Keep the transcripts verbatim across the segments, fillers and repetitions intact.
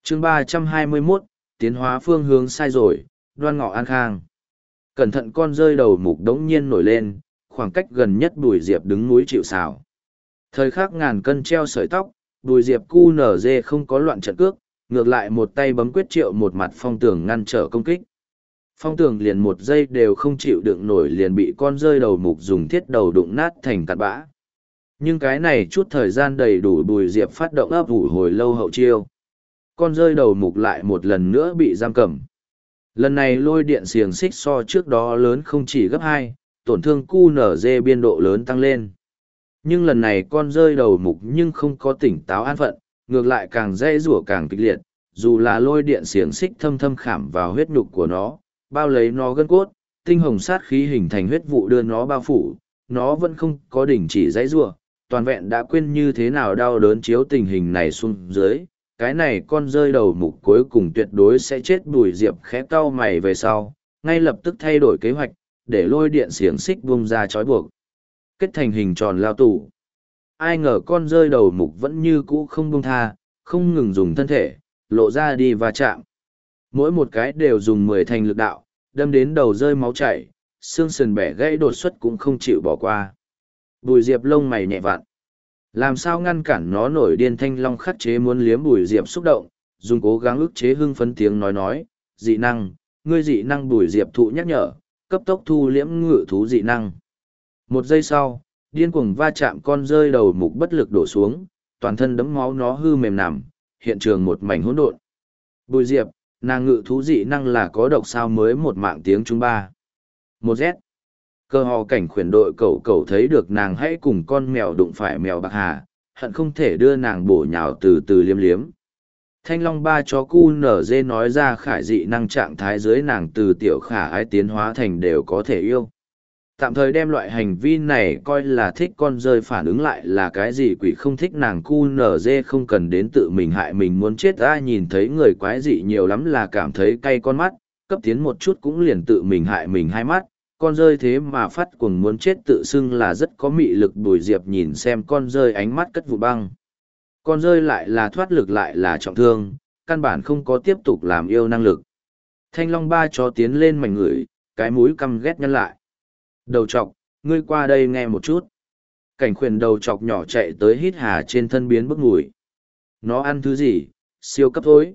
chương ba trăm hai mươi mốt, tiến hóa phương hướng sai rồi, đoan ngọ an khang. Cẩn thận con rơi đầu mục đống nhiên nổi lên, khoảng cách gần nhất Bùi Diệp đứng núi chịu sào. Thời khắc ngàn cân treo sợi tóc, Bùi Diệp cu nở dê không có loạn trận cước, ngược lại một tay bấm quyết triệu một mặt phong tường ngăn trở công kích. Phong tường liền một giây đều không chịu đựng nổi liền bị con rơi đầu mục dùng thiết đầu đụng nát thành cặn bã. Nhưng cái này chút thời gian đầy đủ Bùi Diệp phát động ấp ủ hồi lâu hậu chiêu. Con rơi đầu mục lại một lần nữa bị giam cầm. Lần này lôi điện xiềng xích so trước đó lớn không chỉ gấp hai, tổn thương cu nở dê biên độ lớn tăng lên. Nhưng lần này con rơi đầu mục nhưng không có tỉnh táo an phận, ngược lại càng dễ rủa càng kịch liệt, dù là lôi điện xiềng xích thâm thâm khảm vào huyết nhục của nó, bao lấy nó gân cốt, tinh hồng sát khí hình thành huyết vụ đưa nó bao phủ, nó vẫn không có đỉnh chỉ dãy rủa, toàn vẹn đã quên như thế nào đau đớn chiếu tình hình này xuống dưới. Cái này con rơi đầu mục cuối cùng tuyệt đối sẽ chết. Bùi Diệp khẽ cau mày về sau, ngay lập tức thay đổi kế hoạch, để lôi điện xiềng xích bung ra trói buộc. Kết thành hình tròn lao tù. Ai ngờ con rơi đầu mục vẫn như cũ không buông tha, không ngừng dùng thân thể, lộ ra đi va chạm. Mỗi một cái đều dùng mười thành lực đạo, đâm đến đầu rơi máu chảy, xương sườn bẻ gãy đột xuất cũng không chịu bỏ qua. Bùi Diệp lông mày nhẹ vặn. Làm sao ngăn cản nó nổi điên? Thanh long khắc chế muốn liếm Bùi Diệp xúc động, dùng cố gắng ức chế hưng phấn tiếng nói nói, dị năng, ngươi dị năng. Bùi Diệp thụ nhắc nhở, cấp tốc thu liễm ngự thú dị năng. Một giây sau, điên cuồng va chạm con rơi đầu mục bất lực đổ xuống, toàn thân đẫm máu nó hư mềm nằm, hiện trường một mảnh hỗn độn. Bùi Diệp, nàng ngự thú dị năng là có độc sao? Mới một mạng tiếng trung ba. Một Z. Cơ hò cảnh khuyển đội cẩu cẩu thấy được nàng hãy cùng con mèo đụng phải mèo bạc hà, hận không thể đưa nàng bổ nhào từ từ liếm liếm. Thanh long ba chó cu nở dê nói ra khải dị năng trạng thái dưới nàng từ tiểu khả ái tiến hóa thành đều có thể yêu. Tạm thời đem loại hành vi này coi là thích con rơi, phản ứng lại là cái gì quỷ không thích nàng cu nở dê không cần đến tự mình hại mình muốn chết. Ai nhìn thấy người quái dị nhiều lắm là cảm thấy cay con mắt, cấp tiến một chút cũng liền tự mình hại mình hai mắt. Con rơi thế mà phát cuồng muốn chết tự xưng là rất có mị lực. Bùi Diệp nhìn xem con rơi ánh mắt cất vụ băng. Con rơi lại là thoát lực lại là trọng thương, căn bản không có tiếp tục làm yêu năng lực. Thanh long ba chó tiến lên mảnh ngửi, cái mũi căm ghét nhăn lại. Đầu chọc, ngươi qua đây nghe một chút. Cảnh khuyển đầu chọc nhỏ chạy tới hít hà trên thân biến bức mùi. Nó ăn thứ gì? Siêu cấp thối.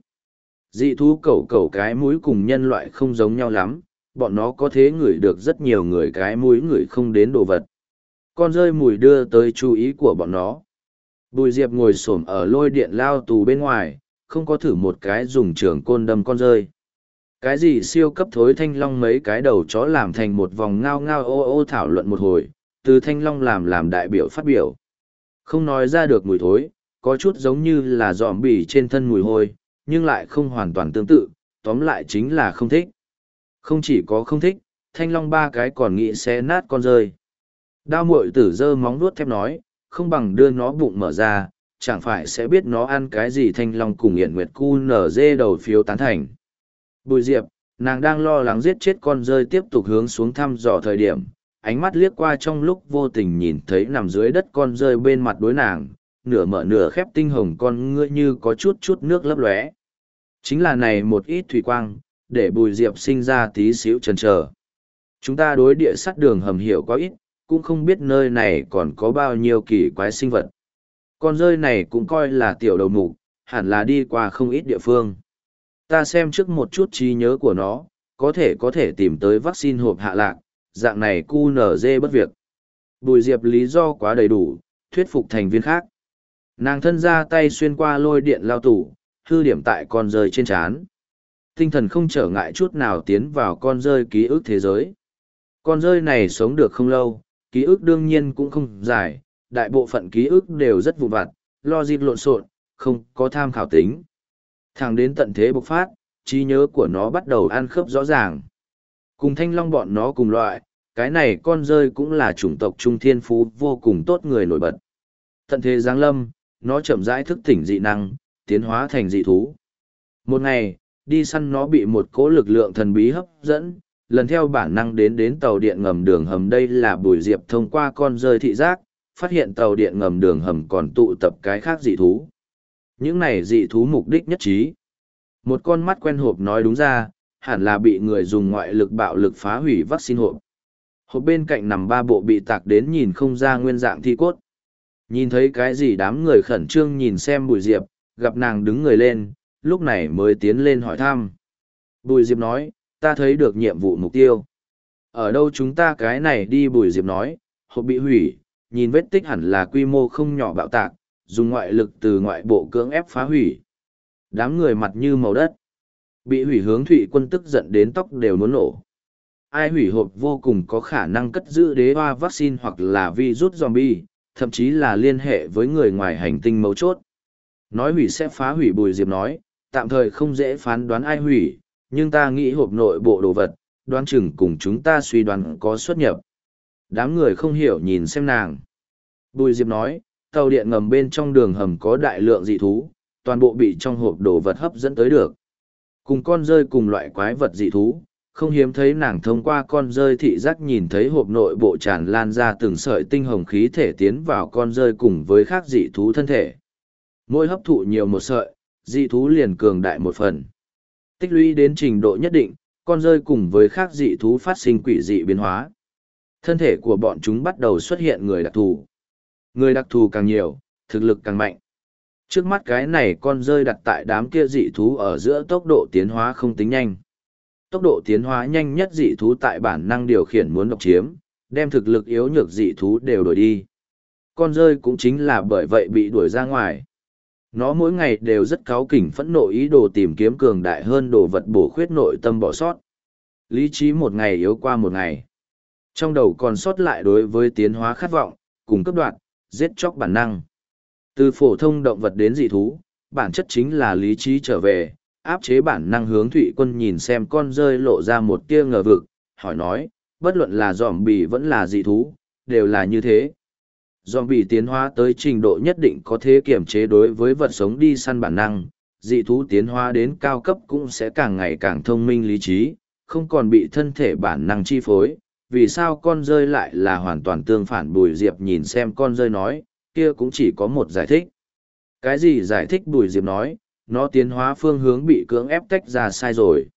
Dị thú cẩu cẩu cái mũi cùng nhân loại không giống nhau lắm, bọn nó có thể ngửi được rất nhiều người cái mũi ngửi không đến đồ vật. Con rơi mùi đưa tới chú ý của bọn nó. Bùi Diệp ngồi xổm ở lôi điện lao tù bên ngoài, không có thử một cái dùng trường côn đâm con rơi. Cái gì siêu cấp thối? Thanh long mấy cái đầu chó làm thành một vòng ngao ngao ô ô thảo luận một hồi, từ thanh long làm làm đại biểu phát biểu. Không nói ra được mùi thối, có chút giống như là dòm bỉ trên thân mùi hôi, nhưng lại không hoàn toàn tương tự, tóm lại chính là không thích. Không chỉ có không thích, thanh long ba cái còn nghĩ xé nát con rơi. Đao muội tử giơ móng vuốt thép nói, không bằng đưa nó bụng mở ra, chẳng phải sẽ biết nó ăn cái gì? Thanh long cùng Yển Nguyệt cu nở dê đầu phiếu tán thành. Bùi Diệp, nàng đang lo lắng giết chết con rơi tiếp tục hướng xuống thăm dò thời điểm, ánh mắt liếc qua trong lúc vô tình nhìn thấy nằm dưới đất con rơi bên mặt đối nàng, nửa mở nửa khép tinh hồng con ngươi như có chút chút nước lấp lóe. Chính là này một ít thủy quang, để Bùi Diệp sinh ra tí xíu chần chờ. Chúng ta đối địa sắt đường hầm hiểu quá ít, cũng không biết nơi này còn có bao nhiêu kỳ quái sinh vật. Con rơi này cũng coi là tiểu đầu mục, hẳn là đi qua không ít địa phương. Ta xem trước một chút trí nhớ của nó, có thể có thể tìm tới vaccine hộp hạ lạc, dạng này cu nở dê bất việc. Bùi Diệp lý do quá đầy đủ, thuyết phục thành viên khác. Nàng thân ra tay xuyên qua lôi điện lao tủ, hư điểm tại con rơi trên trán. Tinh thần không trở ngại chút nào tiến vào con rơi ký ức thế giới. Con rơi này sống được không lâu, ký ức đương nhiên cũng không dài, đại bộ phận ký ức đều rất vụn vặt, logic lộn xộn, không có tham khảo tính. Thẳng đến tận thế bộc phát, trí nhớ của nó bắt đầu ăn khớp rõ ràng. Cùng thanh long bọn nó cùng loại, cái này con rơi cũng là chủng tộc trung thiên phú vô cùng tốt người nổi bật. Tận thế giáng lâm, nó chậm rãi thức tỉnh dị năng, tiến hóa thành dị thú. Một ngày, đi săn nó bị một cỗ lực lượng thần bí hấp dẫn, lần theo bản năng đến đến tàu điện ngầm đường hầm. Đây là Bùi Diệp thông qua con rơi thị giác, phát hiện tàu điện ngầm đường hầm còn tụ tập cái khác dị thú. Những này dị thú mục đích nhất trí. Một con mắt quen hộp nói đúng ra, hẳn là bị người dùng ngoại lực bạo lực phá hủy vaccine hộp. Hộp bên cạnh nằm ba bộ bị tạc đến nhìn không ra nguyên dạng thi cốt. Nhìn thấy cái gì đám người khẩn trương nhìn xem Bùi Diệp, gặp nàng đứng người lên, lúc này mới tiến lên hỏi thăm. Bùi Diệp nói, ta thấy được nhiệm vụ mục tiêu. Ở đâu chúng ta cái này đi? Bùi Diệp nói, hộp bị hủy, nhìn vết tích hẳn là quy mô không nhỏ bạo tạc, dùng ngoại lực từ ngoại bộ cưỡng ép phá hủy. Đám người mặt như màu đất. Bị hủy hướng Thụy Quân tức giận đến tóc đều muốn nổ. Ai hủy hộp vô cùng có khả năng cất giữ đế hoa vaccine hoặc là virus zombie, thậm chí là liên hệ với người ngoài hành tinh mấu chốt. Nói hủy sẽ phá hủy. Bùi Diệp nói, tạm thời không dễ phán đoán ai hủy, nhưng ta nghĩ hộp nội bộ đồ vật, đoán chừng cùng chúng ta suy đoán có xuất nhập. Đám người không hiểu nhìn xem nàng. Bùi Diệp nói, tàu điện ngầm bên trong đường hầm có đại lượng dị thú, toàn bộ bị trong hộp đồ vật hấp dẫn tới được. Cùng con rơi cùng loại quái vật dị thú, không hiếm thấy nàng thông qua con rơi thị giác nhìn thấy hộp nội bộ tràn lan ra từng sợi tinh hồng khí thể tiến vào con rơi cùng với khác dị thú thân thể. Mỗi hấp thụ nhiều một sợi, dị thú liền cường đại một phần. Tích lũy đến trình độ nhất định, con rơi cùng với khác dị thú phát sinh quỷ dị biến hóa. Thân thể của bọn chúng bắt đầu xuất hiện người đặc thù. Người đặc thù càng nhiều, thực lực càng mạnh. Trước mắt cái này con rơi đặt tại đám kia dị thú ở giữa tốc độ tiến hóa không tính nhanh. Tốc độ tiến hóa nhanh nhất dị thú tại bản năng điều khiển muốn độc chiếm, đem thực lực yếu nhược dị thú đều đuổi đi. Con rơi cũng chính là bởi vậy bị đuổi ra ngoài. Nó mỗi ngày đều rất cáu kỉnh phẫn nộ ý đồ tìm kiếm cường đại hơn đồ vật bổ khuyết nội tâm bỏ sót. Lý trí một ngày yếu qua một ngày. Trong đầu còn sót lại đối với tiến hóa khát vọng, cùng cấp đoạn, giết chóc bản năng. Từ phổ thông động vật đến dị thú, bản chất chính là lý trí trở về, áp chế bản năng. Hướng Thụy Quân nhìn xem con rơi lộ ra một tia ngờ vực, hỏi nói, bất luận là zombie vẫn là dị thú, đều là như thế. Zombie tiến hóa tới trình độ nhất định có thể kiểm chế đối với vật sống đi săn bản năng, dị thú tiến hóa đến cao cấp cũng sẽ càng ngày càng thông minh lý trí, không còn bị thân thể bản năng chi phối. Vì sao con rơi lại là hoàn toàn tương phản? Bùi Diệp nhìn xem con rơi nói, kia cũng chỉ có một giải thích. Cái gì giải thích? Bùi Diệp nói, nó tiến hóa phương hướng bị cưỡng ép tách ra sai rồi.